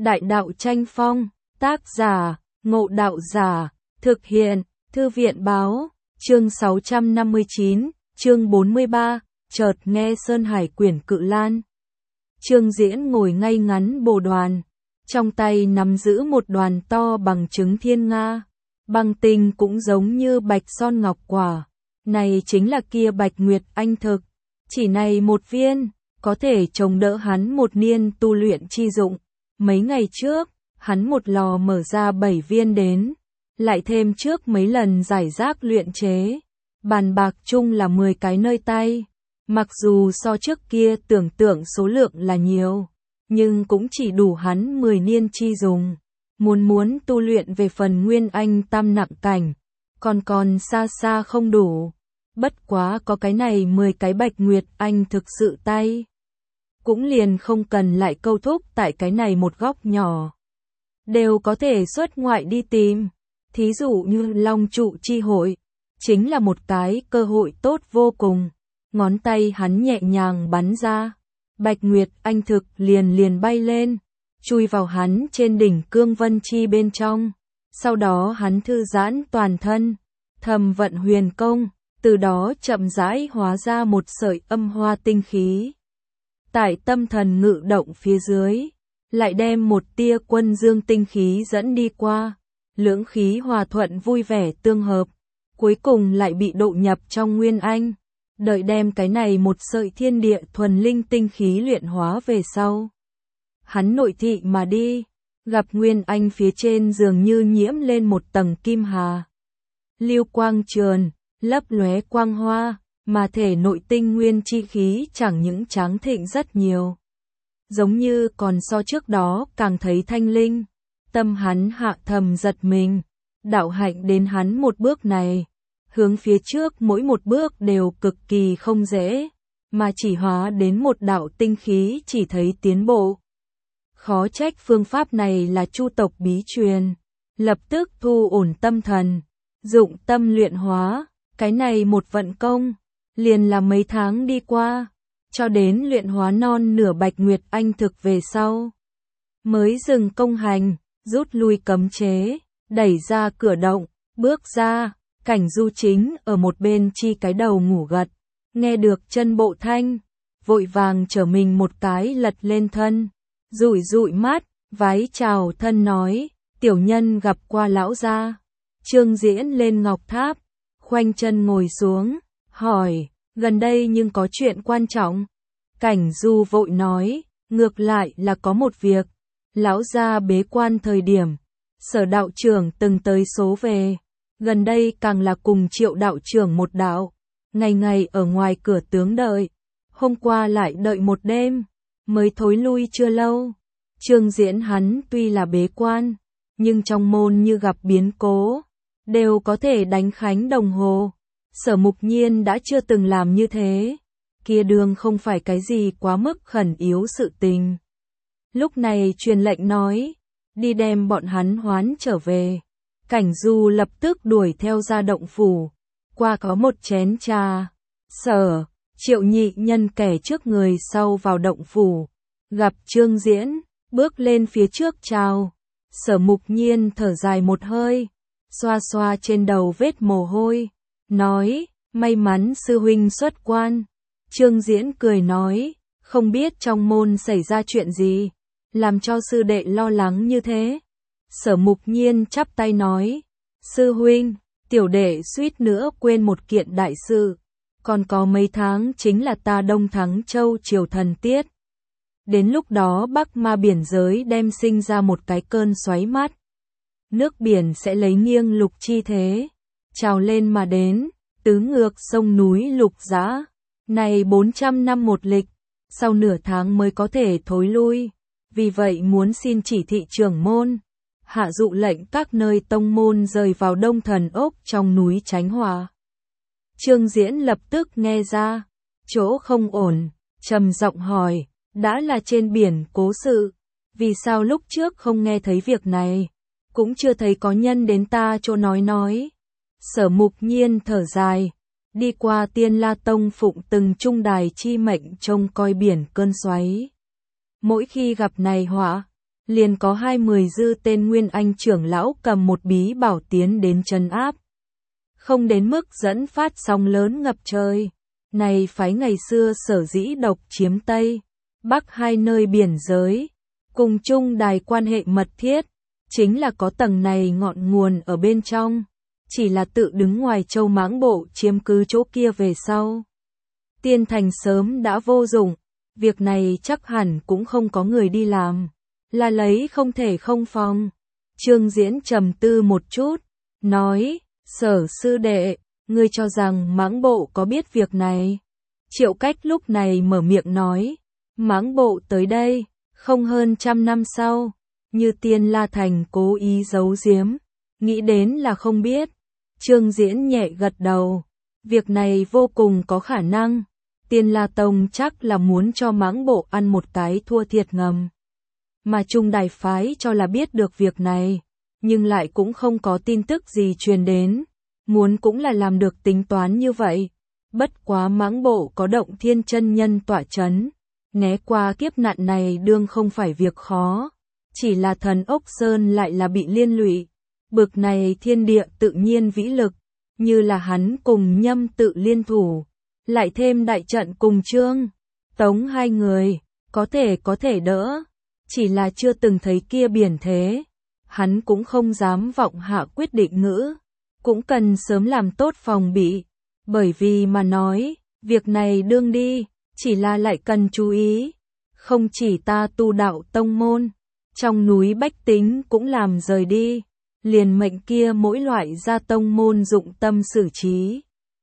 Đại đạo tranh phong, tác giả, Ngộ Đạo Giả, thực hiện, Thư viện báo, chương 659, chương 43, chợt nghe Sơn Hải Quyển Cự Lan. Trương Diễn ngồi ngay ngắn bồ đoàn, trong tay nắm giữ một đoàn to bằng trứng thiên nga, băng tinh cũng giống như bạch son ngọc quả, này chính là kia Bạch Nguyệt Anh thực, chỉ này một viên, có thể chống đỡ hắn một niên tu luyện chi dụng. Mấy ngày trước, hắn một lò mở ra 7 viên đến, lại thêm trước mấy lần giải rác luyện chế, bàn bạc chung là 10 cái nơi tay. Mặc dù so trước kia tưởng tượng số lượng là nhiều, nhưng cũng chỉ đủ hắn 10 niên chi dùng. Muốn tu luyện về phần Nguyên Anh tam nặng cảnh, còn xa xa không đủ. Bất quá có cái này 10 cái Bạch Nguyệt Anh thực sự tay, cũng liền không cần lại câu thúc tại cái này một góc nhỏ. Đều có thể xuất ngoại đi tìm, thí dụ như Long Trụ Chi Hội, chính là một cái cơ hội tốt vô cùng. Ngón tay hắn nhẹ nhàng bắn ra, Bạch Nguyệt Anh thực liền bay lên, chui vào hắn trên đỉnh cương vân chi bên trong. Sau đó hắn thư giãn toàn thân, thầm vận huyền công, từ đó chậm rãi hóa ra một sợi âm hoa tinh khí. Tại tâm thần ngự động phía dưới, lại đem một tia quân dương tinh khí dẫn đi qua, lưỡng khí hòa thuận vui vẻ tương hợp, cuối cùng lại bị độ nhập trong Nguyên Anh. Đợi đem cái này một sợi thiên địa thuần linh tinh khí luyện hóa về sau, hắn nội thị mà đi, gặp Nguyên Anh phía trên dường như nhiễm lên một tầng kim hà. Lưu quang trườn, lấp lóe quang hoa, mà thể nội tinh nguyên chi khí chẳng những tráng thịnh rất nhiều. Giống như còn so trước đó càng thấy thanh linh, tâm hắn hạ thầm giật mình, đạo hạnh đến hắn một bước này. Hướng phía trước mỗi một bước đều cực kỳ không dễ, mà chỉ hóa đến một đạo tinh khí chỉ thấy tiến bộ. Khó trách phương pháp này là Chu tộc bí truyền, lập tức thu ổn tâm thần, dụng tâm luyện hóa, cái này một vận công, liền là mấy tháng đi qua, cho đến luyện hóa non nửa Bạch Nguyệt Anh thực về sau. Mới dừng công hành, rút lui cấm chế, đẩy ra cửa động, bước ra. Cảnh Du chính ở một bên chi cái đầu ngủ gật, nghe được chân bộ thanh, vội vàng trở mình một cái lật lên thân, dụi mắt, vái chào thân nói, tiểu nhân gặp qua lão gia. Trương Diễn lên ngọc tháp, khoanh chân ngồi xuống, hỏi, gần đây nhưng có chuyện quan trọng. Cảnh Du vội nói, ngược lại là có một việc, lão gia bế quan thời điểm, Sở đạo trưởng từng tới số về. Gần đây càng là cùng Triệu đạo trưởng một đạo, ngày ở ngoài cửa tướng đợi, hôm qua lại đợi một đêm, mới thối lui chưa lâu. Trương Diễn hắn tuy là bế quan, nhưng trong môn như gặp biến cố, đều có thể đánh khánh đồng hồ. Sở Mục Nhiên đã chưa từng làm như thế, kia đường không phải cái gì quá mức khẩn yếu sự tình. Lúc này truyền lệnh nói, đi đem bọn hắn hoán trở về. Cảnh Du lập tức đuổi theo ra động phủ, qua có một chén trà. Sở, Triệu nhị nhân kẻ trước người sau vào động phủ, gặp Trương Diễn, bước lên phía trước chào. Sở Mục Nhiên thở dài một hơi, xoa xoa trên đầu vết mồ hôi, nói, may mắn sư huynh xuất quan. Trương Diễn cười nói, không biết trong môn xảy ra chuyện gì, làm cho sư đệ lo lắng như thế. Sở Mục Nhiên chắp tay nói, sư huynh, tiểu đệ suýt nữa quên một kiện đại sự, còn có mấy tháng chính là ta Đông Thắng Châu triều thần tiết. Đến lúc đó Bắc Ma biển giới đem sinh ra một cái cơn xoáy mát. Nước biển sẽ lấy nghiêng lục chi thế, trào lên mà đến, tứ ngược sông núi lục giã. Này 400 năm một lịch, sau nửa tháng mới có thể thối lui, vì vậy muốn xin chỉ thị trưởng môn. Hạ dụ lệnh các nơi tông môn rời vào Đông Thần Ốc trong núi tránh họa. Trương Diễn lập tức nghe ra, chỗ không ổn, trầm giọng hỏi, đã là trên biển cố sự, vì sao lúc trước không nghe thấy việc này, cũng chưa thấy có nhân đến ta chỗ nói. Sở Mục Nhiên thở dài, đi qua Tiên La Tông phụng từng trung đài chi mệnh trông coi biển cơn xoáy. Mỗi khi gặp này họa, liền có 20 dư tên Nguyên Anh trưởng lão cầm một bí bảo tiến đến trấn áp. Không đến mức dẫn phát sóng lớn ngập trời. Này phái ngày xưa sở dĩ độc chiếm Tây, Bắc hai nơi biển giới, cùng chung đài quan hệ mật thiết, chính là có tầng này ngọn nguồn ở bên trong, chỉ là tự đứng ngoài châu Mãng Bộ chiếm cứ chỗ kia về sau. Tiên thành sớm đã vô dụng, việc này chắc hẳn cũng không có người đi làm, là lấy không thể không phòng. Trương Diễn trầm tư một chút, nói, Sở sư đệ, ngươi cho rằng Mãng Bộ có biết việc này? Triệu Cách lúc này mở miệng nói, Mãng Bộ tới đây, không hơn 100 năm sau, như Tiên La Thành cố ý giấu giếm, nghĩ đến là không biết. Trương Diễn nhẹ gật đầu, việc này vô cùng có khả năng, Tiên La Tông chắc là muốn cho Mãng Bộ ăn một cái thua thiệt ngầm. Mà Trung Đài phái cho là biết được việc này, nhưng lại cũng không có tin tức gì truyền đến, muốn cũng là làm được tính toán như vậy. Bất quá Mãng Bộ có Động Thiên chân nhân tọa chấn, né qua kiếp nạn này đương không phải việc khó, chỉ là Thần Ốc Sơn lại là bị liên lụy. Bực này thiên địa tự nhiên vĩ lực, như là hắn cùng Nhâm tự liên thủ, lại thêm đại trận cùng Trương, Tống hai người, có thể đỡ, chỉ là chưa từng thấy kia biển thế, hắn cũng không dám vọng hạ quyết định ngữ, cũng cần sớm làm tốt phòng bị, bởi vì mà nói, việc này đương đi, chỉ là lại cần chú ý, không chỉ ta tu đạo tông môn, trong núi bách tính cũng làm rời đi, liền mệnh kia mỗi loại gia tông môn dụng tâm xử trí.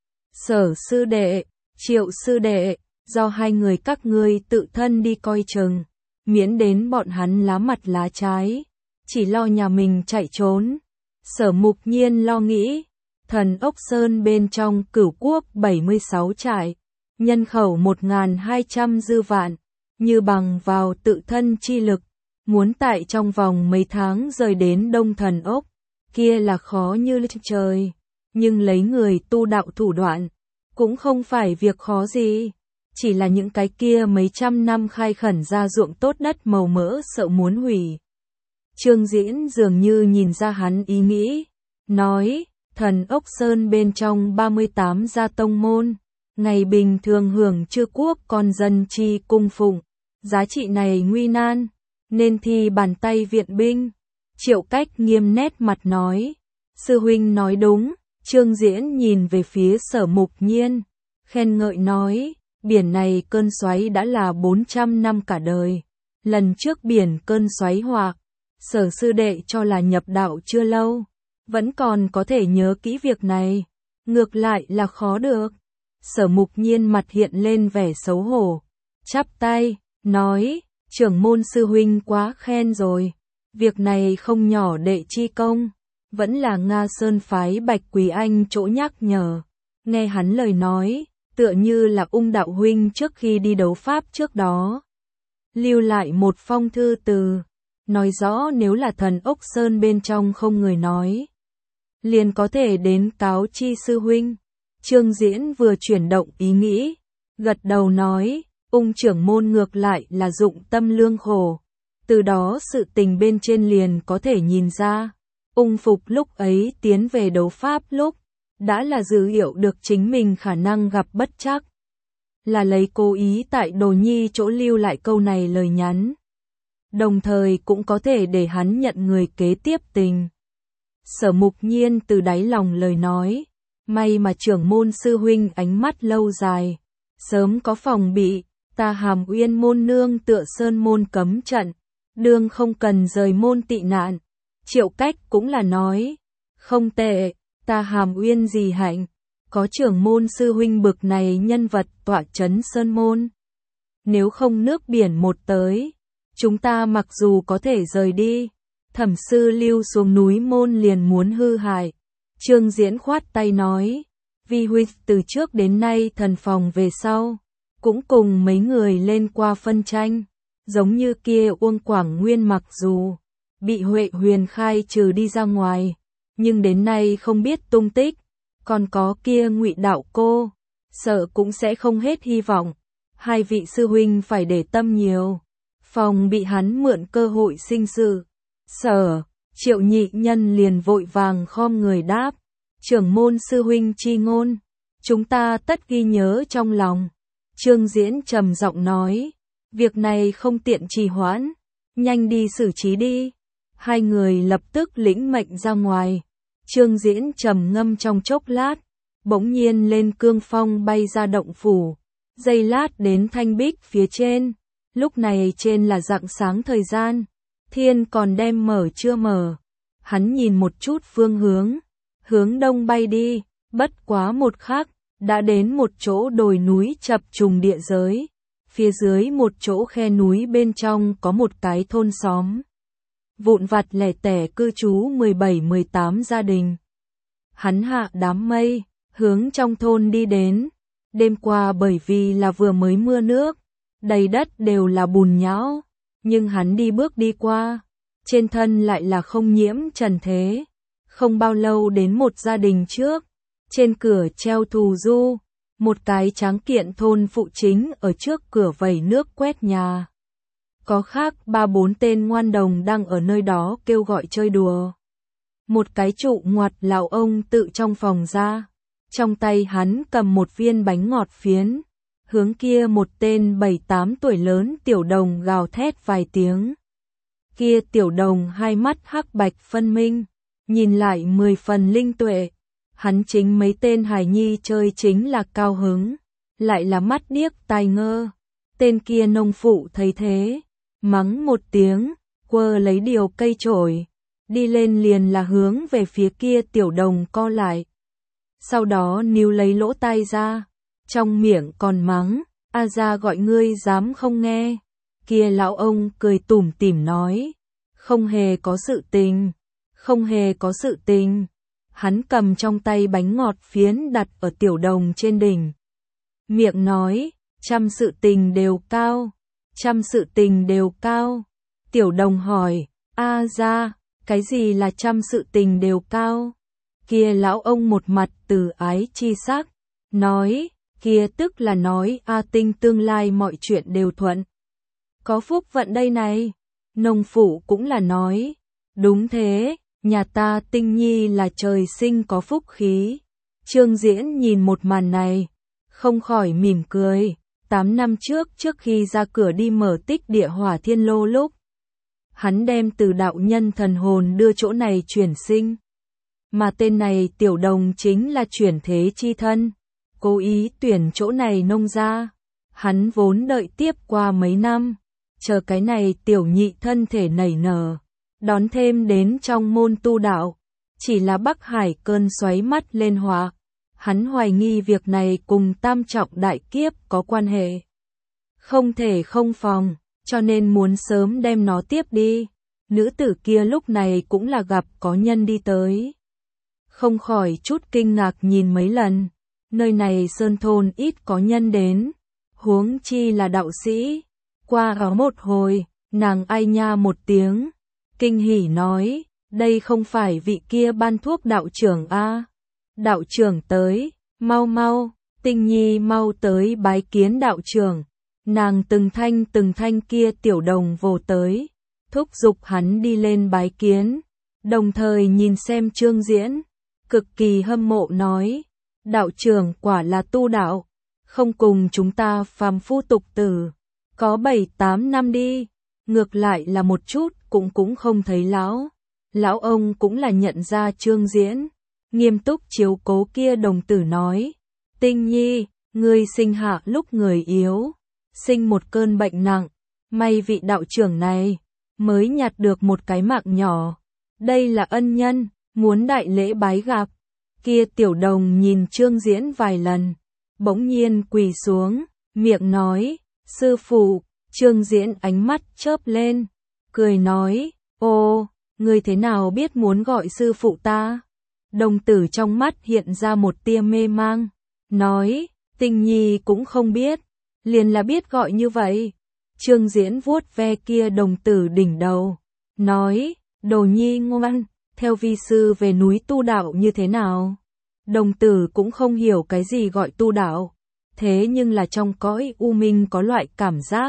Sở sư đệ, Triệu sư đệ, do hai người các ngươi tự thân đi coi chừng, miễn đến bọn hắn lá mặt lá trái, chỉ lo nhà mình chạy trốn. Sở Mục Nhiên lo nghĩ, Thần Ốc Sơn bên trong Cửu Quốc 76 trại, nhân khẩu 1.200 dư vạn, như bằng vào tự thân chi lực, muốn tại trong vòng mấy tháng rời đến Đông Thần Ốc, kia là khó như trời, nhưng lấy người tu đạo thủ đoạn, cũng không phải việc khó gì, chỉ là những cái kia mấy trăm năm khai khẩn ra ruộng tốt đất màu mỡ sợ muốn hủy. Trương Diễn dường như nhìn ra hắn ý nghĩ, nói, Thần Ốc Sơn bên trong 38 gia tông môn, ngày bình thường hưởng chư quốc con dân chi cung phụng, giá trị này nguy nan, nên thi bàn tay viện binh. Triệu Cách nghiêm nét mặt nói, sư huynh nói đúng. Trương Diễn nhìn về phía Sở Mục Nhiên, khen ngợi nói, biển này cơn xoáy đã là 400 năm cả đời, lần trước biển cơn xoáy hoặc, Sở sư đệ cho là nhập đạo chưa lâu, vẫn còn có thể nhớ kỹ việc này, ngược lại là khó được. Sở Mục Nhiên mặt hiện lên vẻ xấu hổ, chắp tay, nói, trưởng môn sư huynh quá khen rồi, việc này không nhỏ đệ chi công, vẫn là Nga Sơn phái Bạch Quý Anh chỗ nhắc nhở. Nghe hắn lời nói, tựa như là Ung đạo huynh trước khi đi đấu pháp trước đó, lưu lại một phong thư từ, nói rõ nếu là Thần Ốc Sơn bên trong không người nói, liền có thể đến cáo chi sư huynh. Trương Diễn vừa chuyển động ý nghĩ, gật đầu nói, Ung trưởng môn ngược lại là dụng tâm lương khổ, từ đó sự tình bên trên liền có thể nhìn ra. Ung Phục lúc ấy tiến về đấu pháp lúc, đã là dự hiểu được chính mình khả năng gặp bất trắc, là lấy cố ý tại Đồ Nhi chỗ lưu lại câu này lời nhắn, đồng thời cũng có thể để hắn nhận người kế tiếp tình. Sở Mục Nhiên từ đáy lòng lời nói, may mà trưởng môn sư huynh ánh mắt lâu dài, sớm có phòng bị, ta Hàm Uyên môn nương tựa sơn môn cấm trận, đương không cần rời môn tị nạn. Triệu Cách cũng là nói, không tệ, ta Hàm Uyên gì hạnh, có trưởng môn sư huynh bực này nhân vật tọa chấn sơn môn. Nếu không nước biển một tới, chúng ta mặc dù có thể rời đi, Thẩm sư lưu xuống núi môn liền muốn hư hại. Trương Diễn khoát tay nói, vi huynh từ trước đến nay thần phòng về sau, cũng cùng mấy người lên qua phân tranh, giống như kia Uông Quảng Nguyên mặc dù bị Huệ Huyền khai trừ đi ra ngoài, nhưng đến nay không biết tung tích, còn có kia Ngụy đạo cô, sợ cũng sẽ không hết hy vọng. Hai vị sư huynh phải để tâm nhiều, Phòng bị hắn mượn cơ hội sinh sự. Sở, Triệu Nhị Nhân liền vội vàng khom người đáp. Trưởng môn sư huynh chi ngôn, chúng ta tất ghi nhớ trong lòng. Trương Diễn trầm giọng nói, việc này không tiện trì hoãn, nhanh đi xử trí đi. Hai người lập tức lĩnh mệnh ra ngoài. Trương Diễn trầm ngâm trong chốc lát, bỗng nhiên lên cương phong bay ra động phủ, giây lát đến thanh bích phía trên. Lúc này trên là rạng sáng thời gian, thiên còn đem mở chưa mở. Hắn nhìn một chút phương hướng đông bay đi, bất quá một khắc, đã đến một chỗ đồi núi chập trùng địa giới. Phía dưới một chỗ khe núi bên trong có một cái thôn xóm vụn vặt lẻ tẻ cư trú 17-18 gia đình. Hắn hạ đám mây, hướng trong thôn đi đến. Đêm qua bởi vì là vừa mới mưa nước, đầy đất đều là bùn nhão, nhưng hắn đi bước đi qua, trên thân lại là không nhiễm trần thế. Không bao lâu đến một gia đình trước, trên cửa treo thù du, một cái tráng kiện thôn phụ chính ở trước cửa vẩy nước quét nhà. Có khác 3-4 tên ngoan đồng đang ở nơi đó kêu gọi chơi đùa. Một cái trụ ngoặt lão ông tự trong phòng ra, trong tay hắn cầm một viên bánh ngọt phiến, hướng kia một tên 7-8 tuổi lớn tiểu đồng gào thét vài tiếng. Kia tiểu đồng hai mắt hắc bạch phân minh, nhìn lại 10 phần linh tuệ. Hắn chính mấy tên hài nhi chơi chính là cao hứng, lại là mắt điếc tai ngơ. Tên kia nông phụ thấy thế, mắng một tiếng, quơ lấy điều cây chổi, đi lên liền là hướng về phía kia tiểu đồng co lại. Sau đó níu lấy lỗ tai ra, trong miệng còn mắng, a ra gọi ngươi dám không nghe. Kia lão ông cười tủm tỉm nói, không hề có sự tình, không hề có sự tình. Hắn cầm trong tay bánh ngọt phiến đặt ở tiểu đồng trên đỉnh. Miệng nói, trăm sự tình đều cao, trăm sự tình đều cao. Tiểu đồng hỏi, a ra, cái gì là trăm sự tình đều cao? Kia lão ông một mặt từ ái chi sắc, nói, kia tức là nói A Tinh tương lai mọi chuyện đều thuận. Có phúc vận đây này. Nông phụ cũng là nói, đúng thế, nhà ta Tinh Nhi là trời sinh có phúc khí. Trương Diễn nhìn một màn này, không khỏi mỉm cười. 8 năm trước khi ra cửa đi mở tích địa hỏa thiên lô lúc, hắn đem từ đạo nhân thần hồn đưa chỗ này chuyển sinh. Mà tên này tiểu đồng chính là chuyển thế chi thân, cố ý tuyển chỗ này nông ra. Hắn vốn đợi tiếp qua mấy năm, chờ cái này tiểu nhị thân thể nảy nở, đón thêm đến trong môn tu đạo. Chỉ là Bắc Hải cơn xoáy mắt lên họa, hắn hoài nghi việc này cùng tam trọng đại kiếp có quan hệ. Không thể không phòng, cho nên muốn sớm đem nó tiếp đi. Nữ tử kia lúc này cũng là gặp có nhân đi tới, không khỏi chút kinh ngạc nhìn mấy lần. Nơi này sơn thôn ít có nhân đến, huống chi là đạo sĩ. Qua ở một hồi, nàng ai nha một tiếng, kinh hỉ nói, đây không phải vị kia ban thuốc đạo trưởng a? Đạo trưởng tới, mau mau, Tinh Nhi mau tới bái kiến đạo trưởng. Nàng từng thanh kia tiểu đồng vồ tới, thúc giục hắn đi lên bái kiến, đồng thời nhìn xem Trương Diễn, cực kỳ hâm mộ nói, đạo trưởng quả là tu đạo, không cùng chúng ta phàm phu tục tử, có 7-8 năm đi, ngược lại là một chút cũng không thấy lão. Lão ông cũng là nhận ra Trương Diễn, nghiêm túc chiếu cố kia đồng tử nói, Tinh Nhi, ngươi sinh hạ lúc người yếu, sinh một cơn bệnh nặng, may vị đạo trưởng này mới nhặt được một cái mạng nhỏ, đây là ân nhân, muốn đại lễ bái gặp. Kia tiểu đồng nhìn Trương Diễn vài lần, bỗng nhiên quỳ xuống, miệng nói, sư phụ. Trương Diễn ánh mắt chớp lên, cười nói, ô, ngươi thế nào biết muốn gọi sư phụ ta? Đồng tử trong mắt hiện ra một tia mê mang, nói, Tinh Nhi cũng không biết, liền là biết gọi như vậy. Trương Diễn vuốt ve kia đồng tử đỉnh đầu, nói, đồ nhi ngoan, theo vi sư về núi tu đạo như thế nào? Đồng tử cũng không hiểu cái gì gọi tu đạo, thế nhưng là trong cõi u minh có loại cảm giác,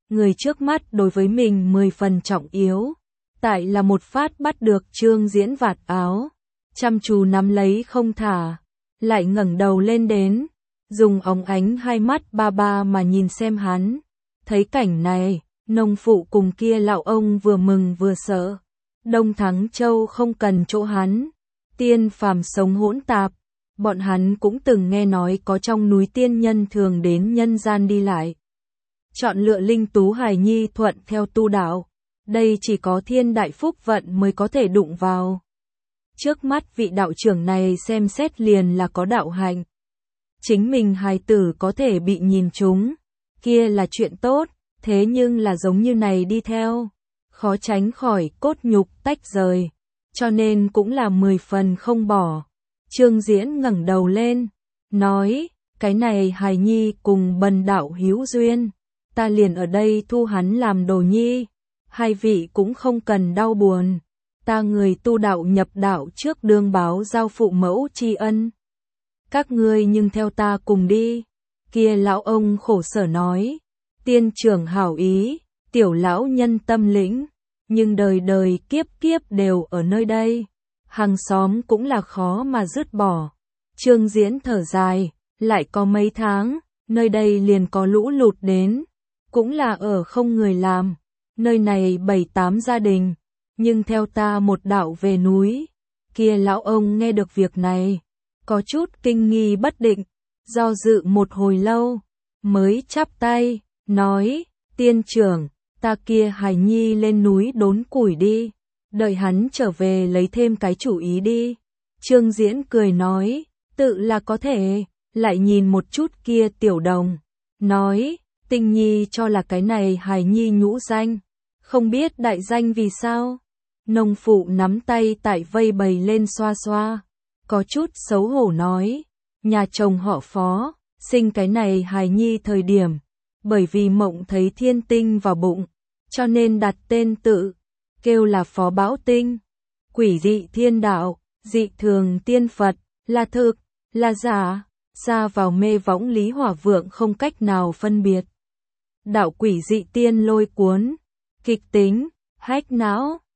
người trước mắt đối với mình 10 phần trọng yếu. Tại là một phát bắt được Trương Diễn vạt áo, chăm chú nắm lấy không thả, lại ngẩng đầu lên đến, dùng óng ánh hai mắt ba ba mà nhìn xem hắn. Thấy cảnh này, nông phụ cùng kia lão ông vừa mừng vừa sợ. Đông Thắng Châu không cần chỗ hắn, tiên phàm sống hỗn tạp, bọn hắn cũng từng nghe nói có trong núi tiên nhân thường đến nhân gian đi lại. Chọn lựa linh tú hài nhi thuận theo tu đạo, đây chỉ có thiên đại phúc vận mới có thể đụng vào. Trước mắt vị đạo trưởng này xem xét liền là có đạo hạnh. Chính mình hài tử có thể bị nhìn trúng, kia là chuyện tốt, thế nhưng là giống như này đi theo, khó tránh khỏi cốt nhục tách rời, cho nên cũng là 10 phần không bỏ. Trương Diễn ngẩng đầu lên, nói, cái này hài nhi cùng bần đạo hữu duyên, ta liền ở đây thu hắn làm đồ nhi, hai vị cũng không cần đau buồn, ta người tu đạo nhập đạo trước đương báo giao phụ mẫu tri ân. Các ngươi nhưng theo ta cùng đi, kia lão ông khổ sở nói, tiên trưởng hảo ý, tiểu lão nhân tâm lĩnh, nhưng đời đời kiếp kiếp đều ở nơi đây, hàng xóm cũng là khó mà dứt bỏ. Trương Diễn thở dài, lại có mấy tháng, nơi đây liền có lũ lụt đến, cũng là ở không người làm, nơi này 7-8 gia đình, nhưng theo ta một đạo về núi. Kia lão ông nghe được việc này, có chút kinh nghi bất định, do dự một hồi lâu, mới chắp tay, nói, tiên trưởng, ta kia hài nhi lên núi đốn củi đi, đợi hắn trở về lấy thêm cái chủ ý đi. Trương Diễn cười nói, tự là có thể, lại nhìn một chút kia tiểu đồng, nói, Tinh Nhi cho là cái này hài nhi nhũ danh, không biết đại danh vì sao. Nông phụ nắm tay tại vây bầy lên xoa xoa, có chút xấu hổ nói, nhà chồng họ Phó, sinh cái này hài nhi thời điểm, bởi vì mộng thấy thiên tinh vào bụng, cho nên đặt tên tự, kêu là Phó Bão Tinh. Quỷ dị thiên đạo, dị thường tiên Phật, là thực, là giả, xa vào mê võng Lý Hỏa Vượng không cách nào phân biệt. Đạo quỷ dị tiên lôi cuốn, kịch tính, hách não.